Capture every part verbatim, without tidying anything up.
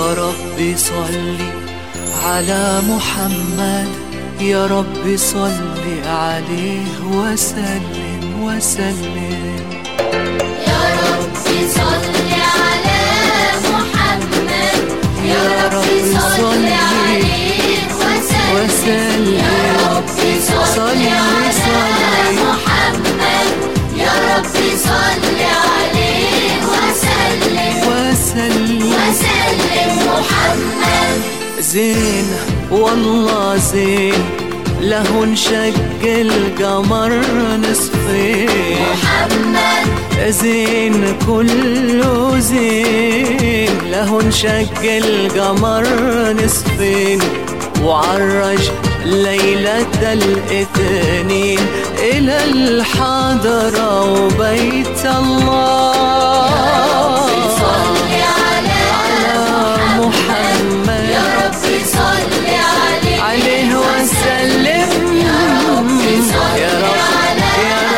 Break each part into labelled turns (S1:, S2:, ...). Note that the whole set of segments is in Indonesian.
S1: رب صل على محمد يا رب صل عليه وسلم وسلم
S2: يا رب صل على محمد يا رب صل عليه وسلم يا رب صل على محمد يا رب صل عليه وسلم
S1: وسلم
S2: وسلم محمد.
S1: زين والله زين له انشق القمر نصفين
S2: محمد
S1: زين كله زين له انشق القمر نصفين وعرج ليلة الاثنين إلى الحضرة وبيت الله.
S2: يا رب صل على محمد يا رب صل عليه
S1: عليه وسلم
S2: يا رب صل على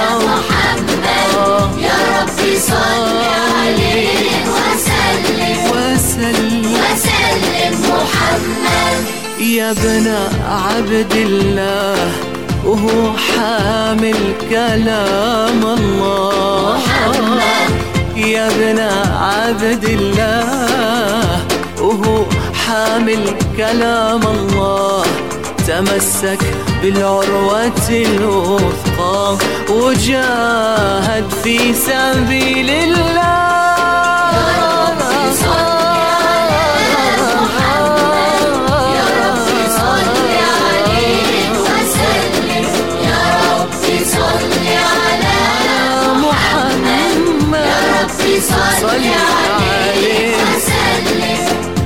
S2: محمد يا رب صل عليه وسلم
S1: وسلم
S2: وسلم محمد.
S1: يا ابن عبد الله وهو حامل كلام الله
S2: محمد
S1: يا ابن عبد الله وهو حامل كلام الله تمسك بالعروة الوثقى وجاهد في سبيل الله.
S2: صل عليه وسلم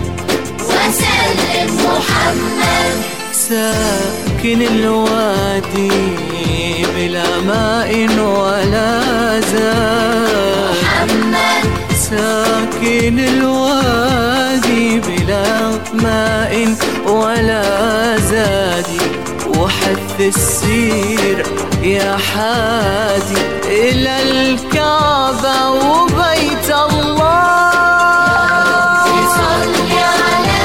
S2: وسلم محمد.
S1: ساكن الوادي بلا ماء ولا زاد
S2: محمد
S1: ساكن الوادي بلا ماء ولا زاد وحث السير يا حادي إلى الكعبة وبيت الله.
S2: يا رب صل على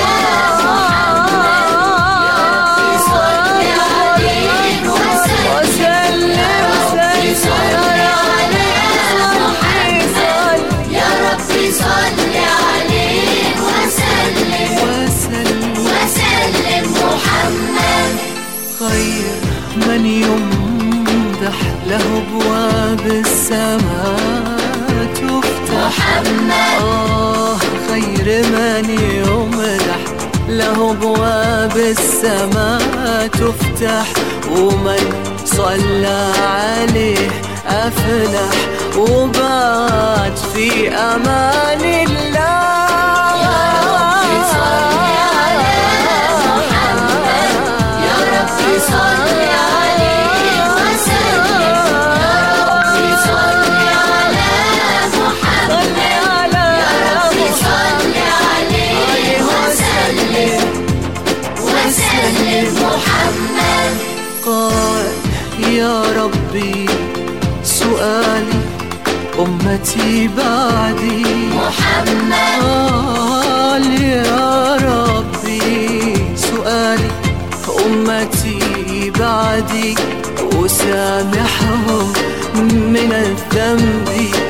S2: محمد يا رب صل عليه وسلم يا رب صل على محمد يا رب صل عليه وسلم
S1: وسلم
S2: وسلم محمد.
S1: خير من يمدح له ابواب السماء تفتح
S2: محمد
S1: آه خير من يمدح له ابواب السماء تفتح ومن صلى عليه أفلح وبات في أمان الله.
S2: يا رب صل على محمد يا رب صل عليه وسلم يا رب صل على محمد يا رب صل عليه وسلم وسلم محمد.
S1: قال يا ربي سؤالي أمتي بعدي
S2: محمد
S1: قال يا ربي سؤالي أمتي بعدي وسامحهم من الذنب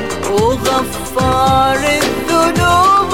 S1: وغفار الذنوب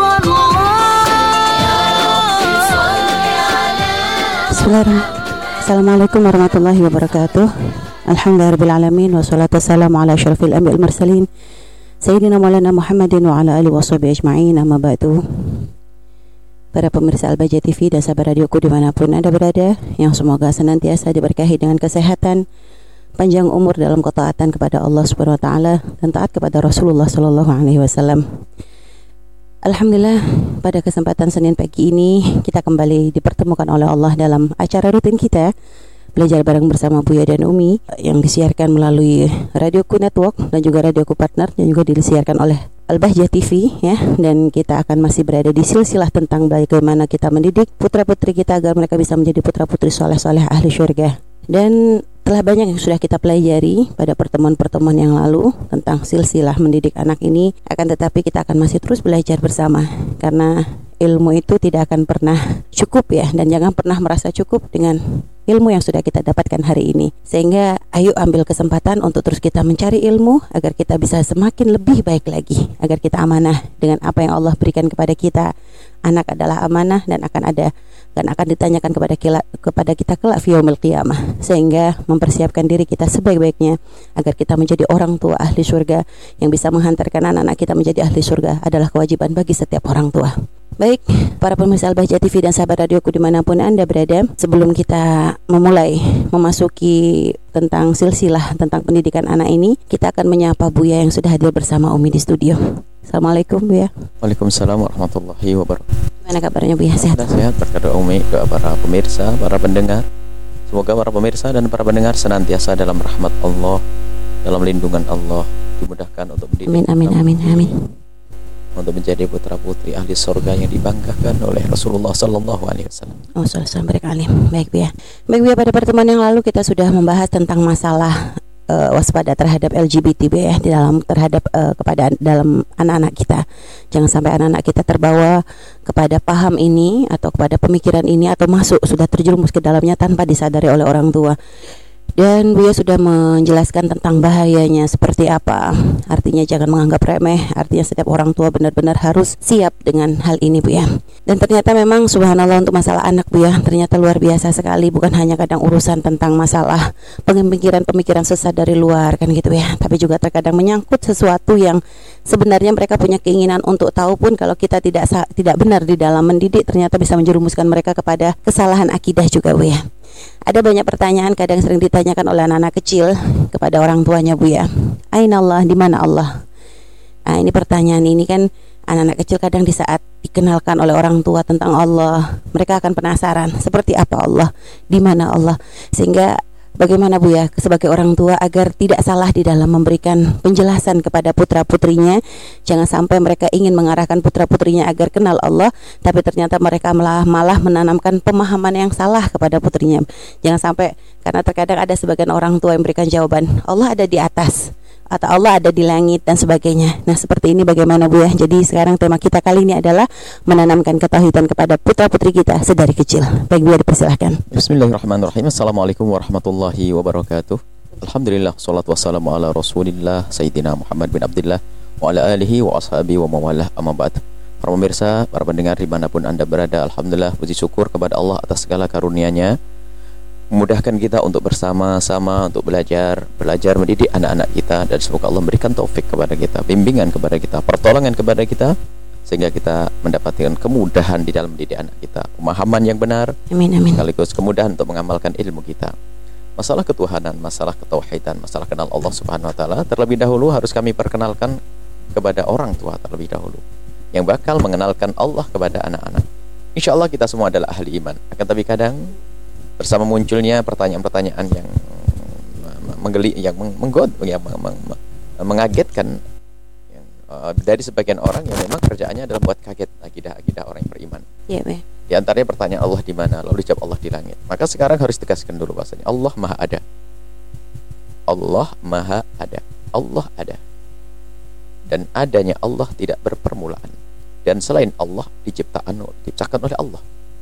S1: الله.
S3: Assalamualaikum warahmatullahi wabarakatuh. Alhamdulillahirrabbilalamin. Wassalatu wassalamu ala asyrafil anbiya'i wal mursalin Sayyidina Maulana Muhammadin wa ala alihi washabihi ajma'in. Amma ba'du. Para pemirsa Al-Bahjah T V dan sahabat radioku dimanapun Anda berada, yang semoga senantiasa diberkahi dengan kesehatan, panjang umur dalam ketaatan kepada Allah Subhanahu wa taala dan taat kepada Rasulullah sallallahu alaihi wasallam. Alhamdulillah, pada kesempatan Senin pagi ini kita kembali dipertemukan oleh Allah dalam acara rutin kita Belajar Bareng Bersama Buya dan Umi yang disiarkan melalui Radioku Network dan juga Radioku Partner dan juga disiarkan oleh Al-Bahjah T V ya. Dan kita akan masih berada di silsilah tentang bagaimana kita mendidik putra-putri kita agar mereka bisa menjadi putra-putri soleh-soleh ahli syurga. Dan telah banyak yang sudah kita pelajari pada pertemuan-pertemuan yang lalu tentang silsilah mendidik anak ini, akan tetapi kita akan masih terus belajar bersama karena ilmu itu tidak akan pernah cukup ya, dan jangan pernah merasa cukup dengan ilmu yang sudah kita dapatkan hari ini. Sehingga ayo ambil kesempatan untuk terus kita mencari ilmu agar kita bisa semakin lebih baik lagi, agar kita amanah dengan apa yang Allah berikan kepada kita. Anak adalah amanah dan akan ada dan akan ditanyakan kepada kita, kepada kita kelak fi yaumil qiyamah. Sehingga mempersiapkan diri kita sebaik-baiknya agar kita menjadi orang tua ahli surga yang bisa menghantarkan anak-anak kita menjadi ahli surga adalah kewajiban bagi setiap orang tua. Baik, para pemirsa Al-Bahjah T V dan sahabat radioku dimanapun Anda berada, sebelum kita memulai memasuki tentang silsilah tentang pendidikan anak ini, kita akan menyapa Buya yang sudah hadir bersama Umi di studio. Assalamualaikum Buya.
S4: Waalaikumsalam warahmatullahi wabarakatuh.
S3: Gimana kabarnya Buya? Sehat?
S4: Sehat, berkat doa Umi, doa para pemirsa, para pendengar. Semoga para pemirsa dan para pendengar senantiasa dalam rahmat Allah, dalam lindungan Allah, dimudahkan untuk mendidik.
S3: Amin, amin, amin, amin.
S4: Untuk menjadi putra putri ahli surga yang dibanggakan oleh Rasulullah Sallallahu Alaihi Wasallam.
S3: Oh, sallallahu alaihi. Baik Buya. Baik Buya, pada pertemuan yang lalu kita sudah membahas tentang masalah uh, waspada terhadap L G B T Buya di dalam terhadap uh, kepada dalam anak-anak kita. Jangan sampai anak-anak kita terbawa kepada paham ini atau kepada pemikiran ini atau masuk sudah terjerumus ke dalamnya tanpa disadari oleh orang tua. Dan Buya sudah menjelaskan tentang bahayanya seperti apa. Artinya jangan menganggap remeh. Artinya setiap orang tua benar-benar harus siap dengan hal ini Buya. Dan ternyata memang subhanallah untuk masalah anak Buya ternyata luar biasa sekali. Bukan hanya kadang urusan tentang masalah pemikiran-pemikiran sesat dari luar kan gitu ya, tapi juga terkadang menyangkut sesuatu yang sebenarnya mereka punya keinginan untuk tahu pun kalau kita tidak tidak benar di dalam mendidik, ternyata bisa menjerumuskan mereka kepada kesalahan akidah juga Buya. Ada banyak pertanyaan kadang sering ditanyakan oleh anak-anak kecil kepada orang tuanya Buya. Ainallah, di mana Allah? Nah, ini pertanyaan ini kan anak-anak kecil kadang di saat dikenalkan oleh orang tua tentang Allah, mereka akan penasaran seperti apa Allah, di mana Allah. Sehingga bagaimana Buya sebagai orang tua agar tidak salah di dalam memberikan penjelasan kepada putra-putrinya. Jangan sampai mereka ingin mengarahkan putra-putrinya agar kenal Allah, tapi ternyata mereka malah, malah menanamkan pemahaman yang salah kepada putrinya. Jangan sampai, karena terkadang ada sebagian orang tua yang memberikan jawaban Allah ada di atas atau Allah ada di langit dan sebagainya. Nah seperti ini bagaimana Buya? Jadi sekarang tema kita kali ini adalah menanamkan ketauhidan kepada putra-putri kita sedari kecil. Baik Buya, dipersilahkan.
S4: Bismillahirrahmanirrahim. Assalamualaikum warahmatullahi wabarakatuh. Alhamdulillah, salatu wassalamu ala rasulillah Sayyidina Muhammad bin Abdullah wa ala alihi wa ashabihi wa mawalah, amma ba'd. Para pemirsa, para pendengar dimanapun Anda berada, alhamdulillah puji syukur kepada Allah atas segala karunia-Nya, memudahkan kita untuk bersama-sama untuk belajar belajar mendidik anak-anak kita, dan semoga Allah memberikan taufik kepada kita, bimbingan kepada kita, pertolongan kepada kita, sehingga kita mendapatkan kemudahan di dalam mendidik anak kita, pemahaman yang benar,
S3: amin, amin.
S4: sekaligus kemudahan untuk mengamalkan ilmu kita. Masalah ketuhanan, masalah ketauhidan, masalah kenal Allah Subhanahu Wa Taala, terlebih dahulu harus kami perkenalkan kepada orang tua terlebih dahulu, yang bakal mengenalkan Allah kepada anak-anak. Insya Allah kita semua adalah ahli iman. Akan tapi kadang bersama munculnya pertanyaan-pertanyaan yang menggeli, yang menggod, yang mengagetkan yang, uh, dari sebagian orang yang memang kerjaannya adalah buat kaget akidah-akidah orang yang beriman.
S3: Iya, Be.
S4: Di antaranya pertanyaan Allah di mana, lalu dijawab Allah di langit. Maka sekarang harus tegaskan dulu bahasanya Allah Maha Ada. Allah Maha Ada. Allah ada. Dan adanya Allah tidak berpermulaan. Dan selain Allah diciptakan diciptakan oleh Allah.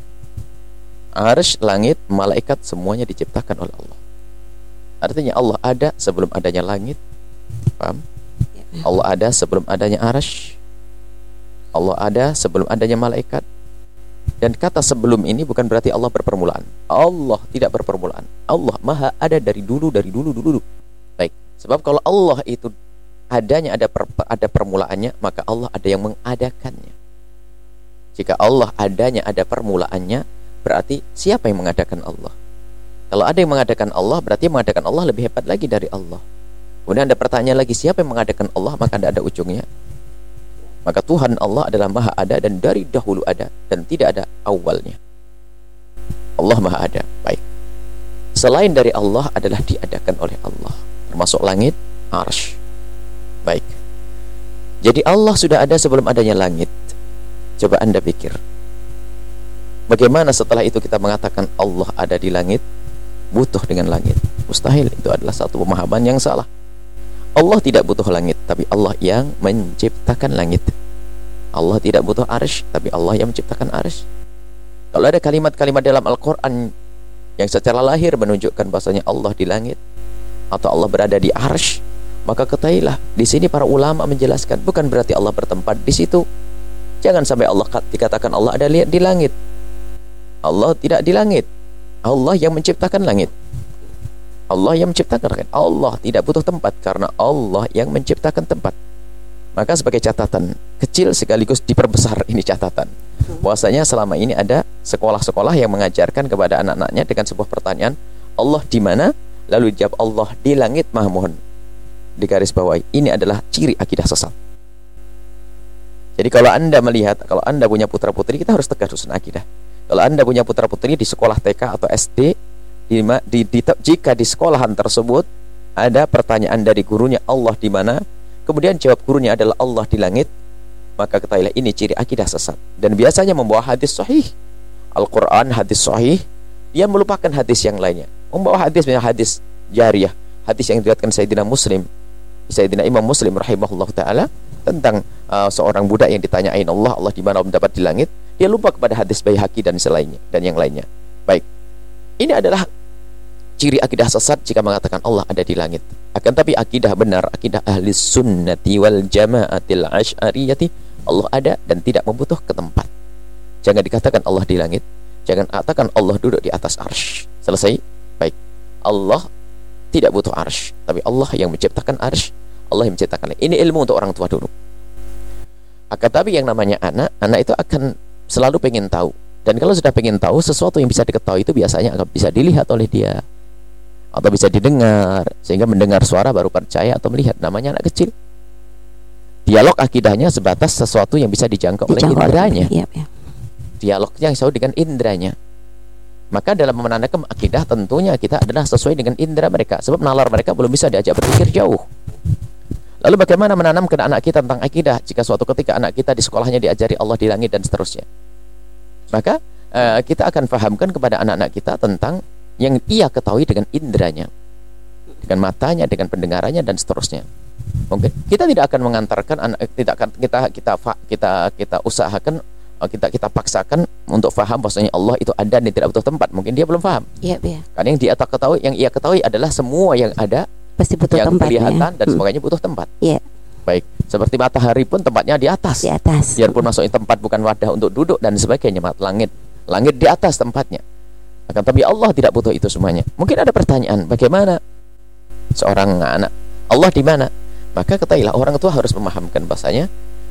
S4: Arsy, langit, malaikat semuanya diciptakan oleh Allah. Artinya Allah ada sebelum adanya langit. Paham? Allah ada sebelum adanya arsy. Allah ada sebelum adanya malaikat. Dan kata sebelum ini bukan berarti Allah berpermulaan. Allah tidak berpermulaan. Allah Maha ada dari dulu, dari dulu, dulu. Baik. Sebab kalau Allah itu adanya ada per, ada permulaannya, maka Allah ada yang mengadakannya. Jika Allah adanya ada permulaannya, berarti siapa yang mengadakan Allah? Kalau ada yang mengadakan Allah, berarti yang mengadakan Allah lebih hebat lagi dari Allah. Kemudian ada pertanyaan lagi, siapa yang mengadakan Allah? Maka tidak ada ujungnya. Maka Tuhan Allah adalah Maha Ada dan dari dahulu ada dan tidak ada awalnya. Allah Maha Ada. Baik. Selain dari Allah adalah diadakan oleh Allah, termasuk langit, arsy. Baik. Jadi Allah sudah ada sebelum adanya langit. Coba Anda pikir, bagaimana setelah itu kita mengatakan Allah ada di langit, butuh dengan langit? Mustahil. Itu adalah satu pemahaman yang salah. Allah tidak butuh langit, tapi Allah yang menciptakan langit. Allah tidak butuh arsy, tapi Allah yang menciptakan arsy. Kalau ada kalimat-kalimat dalam Al-Quran yang secara lahir menunjukkan bahasanya Allah di langit atau Allah berada di arsy, maka ketahuilah di sini para ulama menjelaskan bukan berarti Allah bertempat di situ. Jangan sampai Allah dikatakan Allah ada di langit. Allah tidak di langit. Allah yang menciptakan langit. Allah yang menciptakan langit. Allah tidak butuh tempat karena Allah yang menciptakan tempat. Maka sebagai catatan kecil sekaligus diperbesar ini catatan, bahwasanya selama ini ada sekolah-sekolah yang mengajarkan kepada anak-anaknya dengan sebuah pertanyaan, Allah di mana? Lalu dijawab Allah di langit. Mohon digaris bawahi, ini adalah ciri akidah sesat. Jadi kalau Anda melihat, kalau Anda punya putra-putri, kita harus tegas urusan akidah. Kalau Anda punya putra-putri di sekolah T K atau S D, di, di, di, jika di sekolahan tersebut ada pertanyaan dari gurunya Allah di mana, kemudian jawab gurunya adalah Allah di langit, maka ketahuilah ini ciri akidah sesat. Dan biasanya membawa hadis sahih Al-Quran, hadis sahih, dia melupakan hadis yang lainnya. Membawa hadis, misalnya hadis jariyah, hadis yang diriwayatkan Sayyidina Muslim, Sayyidina Imam Muslim rahimahullah ta'ala, tentang uh, seorang budak yang ditanyain Allah, Allah di mana mendapat di langit. Dia lupa kepada hadis Baihaqi dan selainnya dan yang lainnya. Baik, ini adalah ciri akidah sesat jika mengatakan Allah ada di langit. Akan tapi akidah benar, akidah ahli sunnati wal jamaatil asy'ariyati, Allah ada dan tidak membutuh ke tempat. Jangan dikatakan Allah di langit, jangan katakan Allah duduk di atas arsy. Selesai? Baik, Allah tidak butuh arsy, tapi Allah yang menciptakan arsy, Allah yang menciptakan langit. Ini ilmu untuk orang tua dulu. Akan tapi yang namanya anak, anak itu akan selalu pengen tahu. Dan kalau sudah pengen tahu, sesuatu yang bisa diketahui itu biasanya akan bisa dilihat oleh dia atau bisa didengar, sehingga mendengar suara baru percaya atau melihat. Namanya anak kecil. Dialog akidahnya sebatas sesuatu yang bisa dijangkau, dijangkau oleh indranya. Iya, iya. Dialognya yang selalu dengan indranya. Maka dalam menanamkan akidah tentunya kita adalah sesuai dengan indra mereka, sebab nalar mereka belum bisa diajak berpikir jauh. Lalu bagaimana menanamkan anak kita tentang akidah jika suatu ketika anak kita di sekolahnya diajari Allah di langit dan seterusnya? Maka uh, kita akan fahamkan kepada anak-anak kita tentang yang ia ketahui dengan indranya, dengan matanya, dengan pendengarannya dan seterusnya. Mungkin kita tidak akan mengantarkan anak, tidak akan kita kita kita kita usahakan, kita kita paksakan untuk faham bahwasanya Allah itu ada dan tidak butuh tempat. Mungkin dia belum faham. Iya, iya. Karena yang dia tak ketahui, yang ia ketahui adalah semua yang ada
S3: pasti butuh
S4: yang
S3: tempat,
S4: kelihatan
S3: ya.
S4: dan sebagainya butuh tempat.
S3: Iya.
S4: Baik, seperti matahari pun tempatnya di atas.
S3: Di atas.
S4: Biarpun masuknya tempat bukan wadah untuk duduk dan sebagainya. Langit, langit di atas tempatnya. Akan tapi Allah tidak butuh itu semuanya. Mungkin ada pertanyaan, bagaimana seorang anak Allah di mana? Maka ketahuilah orang tua harus memahamkan bahasanya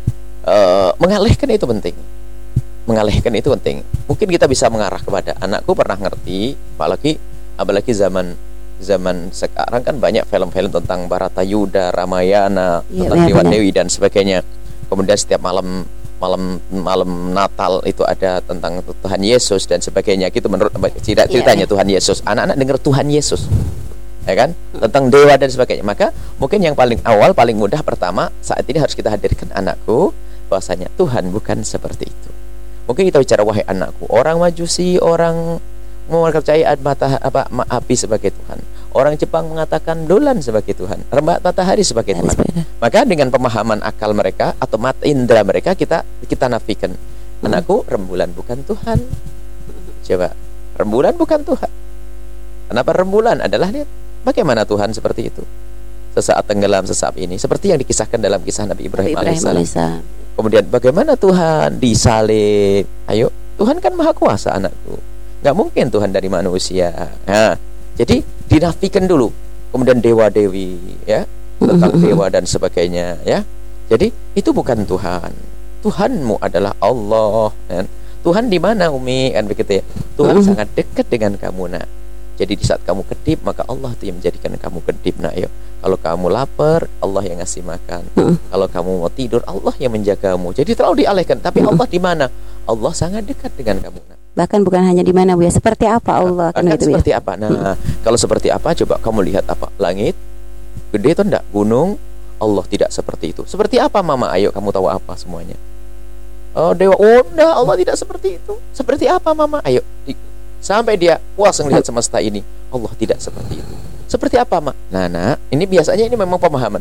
S4: uh, mengalihkan itu penting. Mengalihkan itu penting. Mungkin kita bisa mengarah kepada anakku pernah ngerti, apalagi apalagi zaman zaman sekarang kan banyak film-film tentang Baratayuda, Ramayana, ya, tentang dewa-dewi dan sebagainya. Kemudian setiap malam malam malam Natal itu ada tentang Tuhan Yesus dan sebagainya. Gitu menurut cerita ceritanya ya, Tuhan Yesus. Anak-anak dengar Tuhan Yesus, ya kan? Tentang dewa dan sebagainya. Maka mungkin yang paling awal, paling mudah pertama saat ini harus kita hadirkan anakku bahwasanya Tuhan bukan seperti itu. Mungkin kita bicara, wahai anakku, orang Majusi, orang mempercayai mata apa api sebagai Tuhan. Orang Jepang mengatakan dolan sebagai Tuhan, matahari sebagai Tuhan. Maka dengan pemahaman akal mereka atau mata indera mereka kita kita nafikan. Anakku, rembulan bukan Tuhan. Coba, rembulan bukan Tuhan. Kenapa rembulan? Adalah lihat bagaimana Tuhan seperti itu. Sesaat tenggelam sesaat ini, seperti yang dikisahkan dalam kisah Nabi Ibrahim, Ibrahim alaihissalam. Kemudian bagaimana Tuhan disalib? Ayo, Tuhan kan maha kuasa anakku. Gak mungkin Tuhan dari manusia. Nah, jadi dinafikan dulu. Kemudian dewa-dewi, ya, tentang dewa dan sebagainya, ya. Jadi itu bukan Tuhan. Tuhanmu adalah Allah. Kan? Tuhan di mana, Umi? Kan begitu ya. Tuhan uh-huh. sangat dekat dengan kamu, nak. Jadi di saat kamu kedip, maka Allah itu yang menjadikan kamu kedip, nak. Yuk. Kalau kamu lapar, Allah yang ngasih makan. Uh-huh. Kalau kamu mau tidur, Allah yang menjagamu. Jadi terlalu dialihkan. Tapi uh-huh. Allah di mana? Allah sangat dekat dengan kamu, nak.
S3: Bahkan bukan hanya di mana, Bu, ya, seperti apa Allah?
S4: Nah, kan seperti ya? apa? Nah, hmm. kalau seperti apa? Coba kamu lihat apa? Langit, gede itu enggak? Gunung, Allah tidak seperti itu. Seperti apa, Mama? Ayo kamu tahu apa semuanya? Oh, dewa, oh, enggak, Allah tidak seperti itu. Seperti apa, Mama? Ayo, di, sampai dia puas melihat semesta ini, Allah tidak seperti itu. Seperti apa, Mak? Nah, nah, ini biasanya ini memang pemahaman.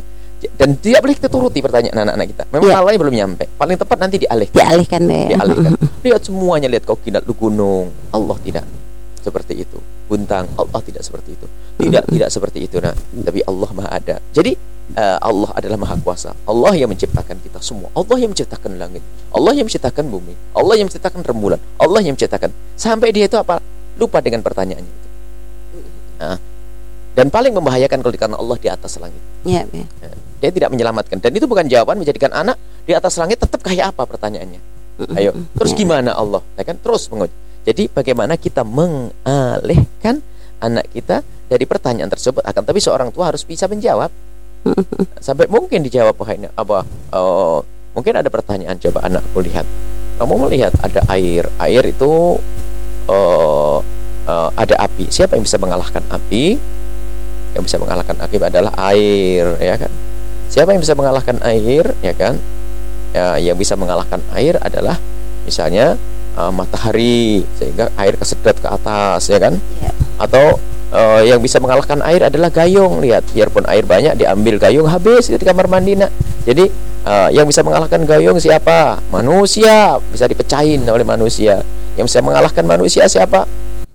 S4: Dan tidak boleh kita turuti pertanyaan anak-anak kita. Memang
S3: Iya.
S4: malahnya belum nyampe. Paling tepat nanti dialihkan.
S3: Dialihkan deh.
S4: Dialihkan. Lihat semuanya, lihat kau kinat lu gunung. Allah tidak seperti itu. Buntang, Allah tidak seperti itu. Tidak, tidak seperti itu. Nah, tapi Allah Maha ada. Jadi uh, Allah adalah Maha Kuasa. Allah yang menciptakan kita semua. Allah yang menciptakan langit. Allah yang menciptakan bumi. Allah yang menciptakan rembulan. Allah yang menciptakan. Sampai dia itu apa? Lupa dengan pertanyaannya itu. Nah, dan paling membahayakan kalau karena Allah di atas langit.
S3: Iya, ya.
S4: Dia tidak menyelamatkan. Dan itu bukan jawaban menjadikan anak di atas langit tetap kayak apa pertanyaannya. Ayo, terus gimana Allah? Ya kan? Terus menguji. Jadi bagaimana kita mengalihkan anak kita dari pertanyaan tersebut, akan tapi seorang tua harus bisa menjawab. Sampai mungkin dijawab apa? Oh, mungkin ada pertanyaan, coba anakku lihat. Kamu melihat ada air. Air itu uh, uh, ada api. Siapa yang bisa mengalahkan api? Yang bisa mengalahkan api adalah air, ya kan? Siapa yang bisa mengalahkan air, ya kan? Ya, yang bisa mengalahkan air adalah misalnya uh, matahari, sehingga air kesedot ke atas, ya kan?
S3: Ya.
S4: Atau uh, yang bisa mengalahkan air adalah gayung. Lihat, biarpun air banyak diambil gayung habis itu di kamar mandi, nak. Jadi uh, yang bisa mengalahkan gayung siapa? Manusia, bisa dipecahin oleh manusia. Yang bisa mengalahkan manusia siapa?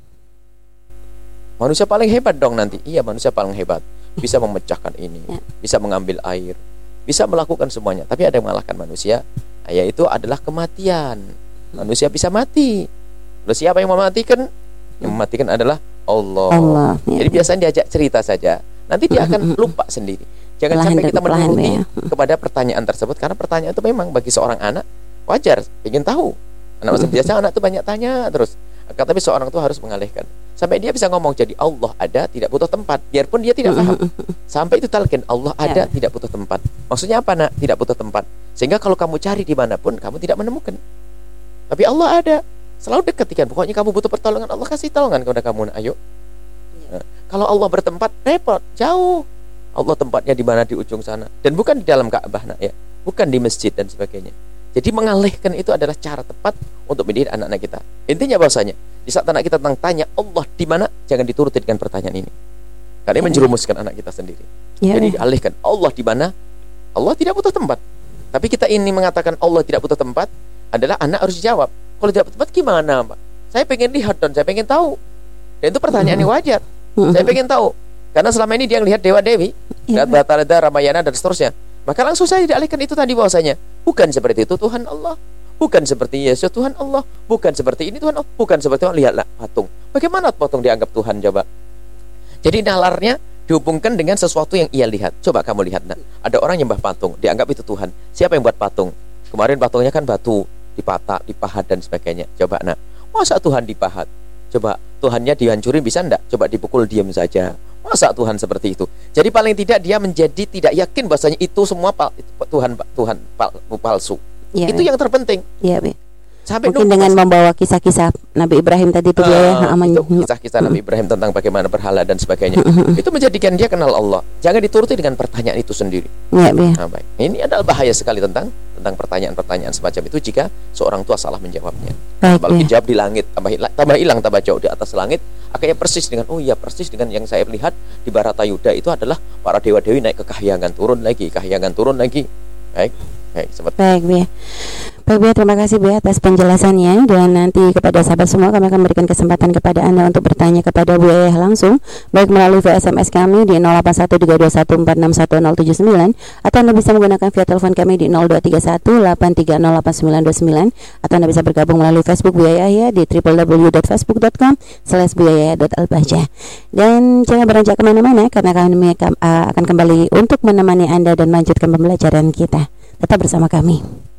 S4: Manusia paling hebat dong nanti. Iya, manusia paling hebat. Bisa memecahkan ini, bisa mengambil air, bisa melakukan semuanya. Tapi ada yang mengalahkan manusia, yaitu adalah kematian. Manusia bisa mati. Lalu siapa yang mematikan? Yang mematikan adalah Allah.
S3: Allah, ya.
S4: Jadi biasanya diajak cerita saja. Nanti dia akan lupa sendiri. Jangan
S3: Perlahan
S4: sampai kita
S3: demi perlahan,
S4: menuruti
S3: ya.
S4: kepada pertanyaan tersebut, karena pertanyaan itu memang bagi seorang anak wajar, ingin tahu. Anak masa biasa anak itu banyak tanya terus. Tapi seorang itu harus mengalihkan sampai dia bisa ngomong jadi Allah ada, tidak butuh tempat, biarpun dia tidak paham. Sampai itu talqin, Allah ada,
S3: Ya.
S4: tidak butuh tempat. Maksudnya apa, nak? Tidak butuh tempat. Sehingga kalau kamu cari dimanapun, kamu tidak menemukan. Tapi Allah ada, selalu dekat kan. Pokoknya kamu butuh pertolongan, Allah kasih tolongan kepada kamu. Nah, ayo. Nah, kalau Allah bertempat, repot, jauh. Allah tempatnya di mana? Di ujung sana. Dan bukan di dalam Ka'bah, nak, ya. Bukan di masjid dan sebagainya. Jadi mengalihkan itu adalah cara tepat untuk mendidik anak-anak kita. Intinya bahwasanya di saat anak kita tentang tanya Allah di mana, jangan dituruti dengan pertanyaan ini. Karena menjerumuskan anak kita sendiri.
S3: Ya,
S4: Jadi
S3: ya.
S4: dialihkan, Allah di mana? Allah tidak butuh tempat. Tapi kita ini mengatakan Allah tidak butuh tempat, adalah anak harus jawab. Kalau tidak butuh tempat gimana, Pak? Saya pengen lihat dan saya pengen tahu. Dan itu pertanyaan yang wajar. Saya pengen tahu. Karena selama ini dia melihat dewa-dewi,
S3: Ya.
S4: lihat Bhatarada, Ramayana dan seterusnya. Maka langsung saya dialihkan itu tadi bahwasanya bukan seperti itu Tuhan Allah, bukan seperti Yesus Tuhan Allah, bukan seperti ini Tuhan Allah, bukan seperti itu. Lihatlah patung. Bagaimana patung dianggap Tuhan, coba? Jadi nalarnya dihubungkan dengan sesuatu yang ia lihat. Coba kamu lihat, nak. Ada orang nyembah patung, dianggap itu Tuhan. Siapa yang buat patung? Kemarin patungnya kan batu, dipatak, dipahat dan sebagainya. Coba, nak. Masa Tuhan dipahat? Coba Tuhannya dihancurin bisa enggak? Coba dipukul diam saja. Masa Tuhan seperti itu? Jadi paling tidak dia menjadi tidak yakin bahwasanya itu semua pal, itu Tuhan Tuhan pal, palsu.
S3: Ya,
S4: Itu
S3: ya.
S4: yang terpenting.
S3: Ya, ya.
S4: Sampai
S3: Mungkin
S4: lupa
S3: dengan
S4: pas-
S3: membawa kisah-kisah Nabi Ibrahim tadi itu dia ya,
S4: Ah,
S3: aman.
S4: itu kisah-kisah Nabi Ibrahim tentang bagaimana berhala dan sebagainya. Itu menjadikan dia kenal Allah. Jangan dituruti dengan pertanyaan itu sendiri.
S3: Ya, ya.
S4: Nah, baik. Ini adalah bahaya sekali tentang tentang pertanyaan-pertanyaan semacam itu jika seorang tua salah menjawabnya.
S3: Baik,
S4: Apalagi
S3: ya.
S4: jawab di langit, tambah hilang, tambah hilang, tambah jauh di atas langit. Akhirnya persis dengan oh iya persis dengan yang saya lihat di Bharatayuda itu adalah para dewa-dewi naik ke kahyangan, turun lagi, kahyangan turun lagi. Baik, baik, seperti
S3: Baik, Bia. Baik, Bia, terima kasih Bia atas penjelasannya. Dan nanti kepada sahabat semua kami akan berikan kesempatan kepada Anda untuk bertanya kepada Bu Yayah langsung, baik melalui via S M S kami di nol delapan satu tiga dua satu empat enam satu nol tujuh sembilan, atau Anda bisa menggunakan via telepon kami di nol dua tiga satu delapan tiga nol delapan sembilan dua sembilan, atau Anda bisa bergabung melalui Facebook Bu Yayah di w w w dot facebook dot com slash bu yayah dot al bahjah. Dan jangan beranjak kemana-mana, karena kami akan kembali untuk menemani Anda dan melanjutkan pembelajaran kita. Tetap bersama kami.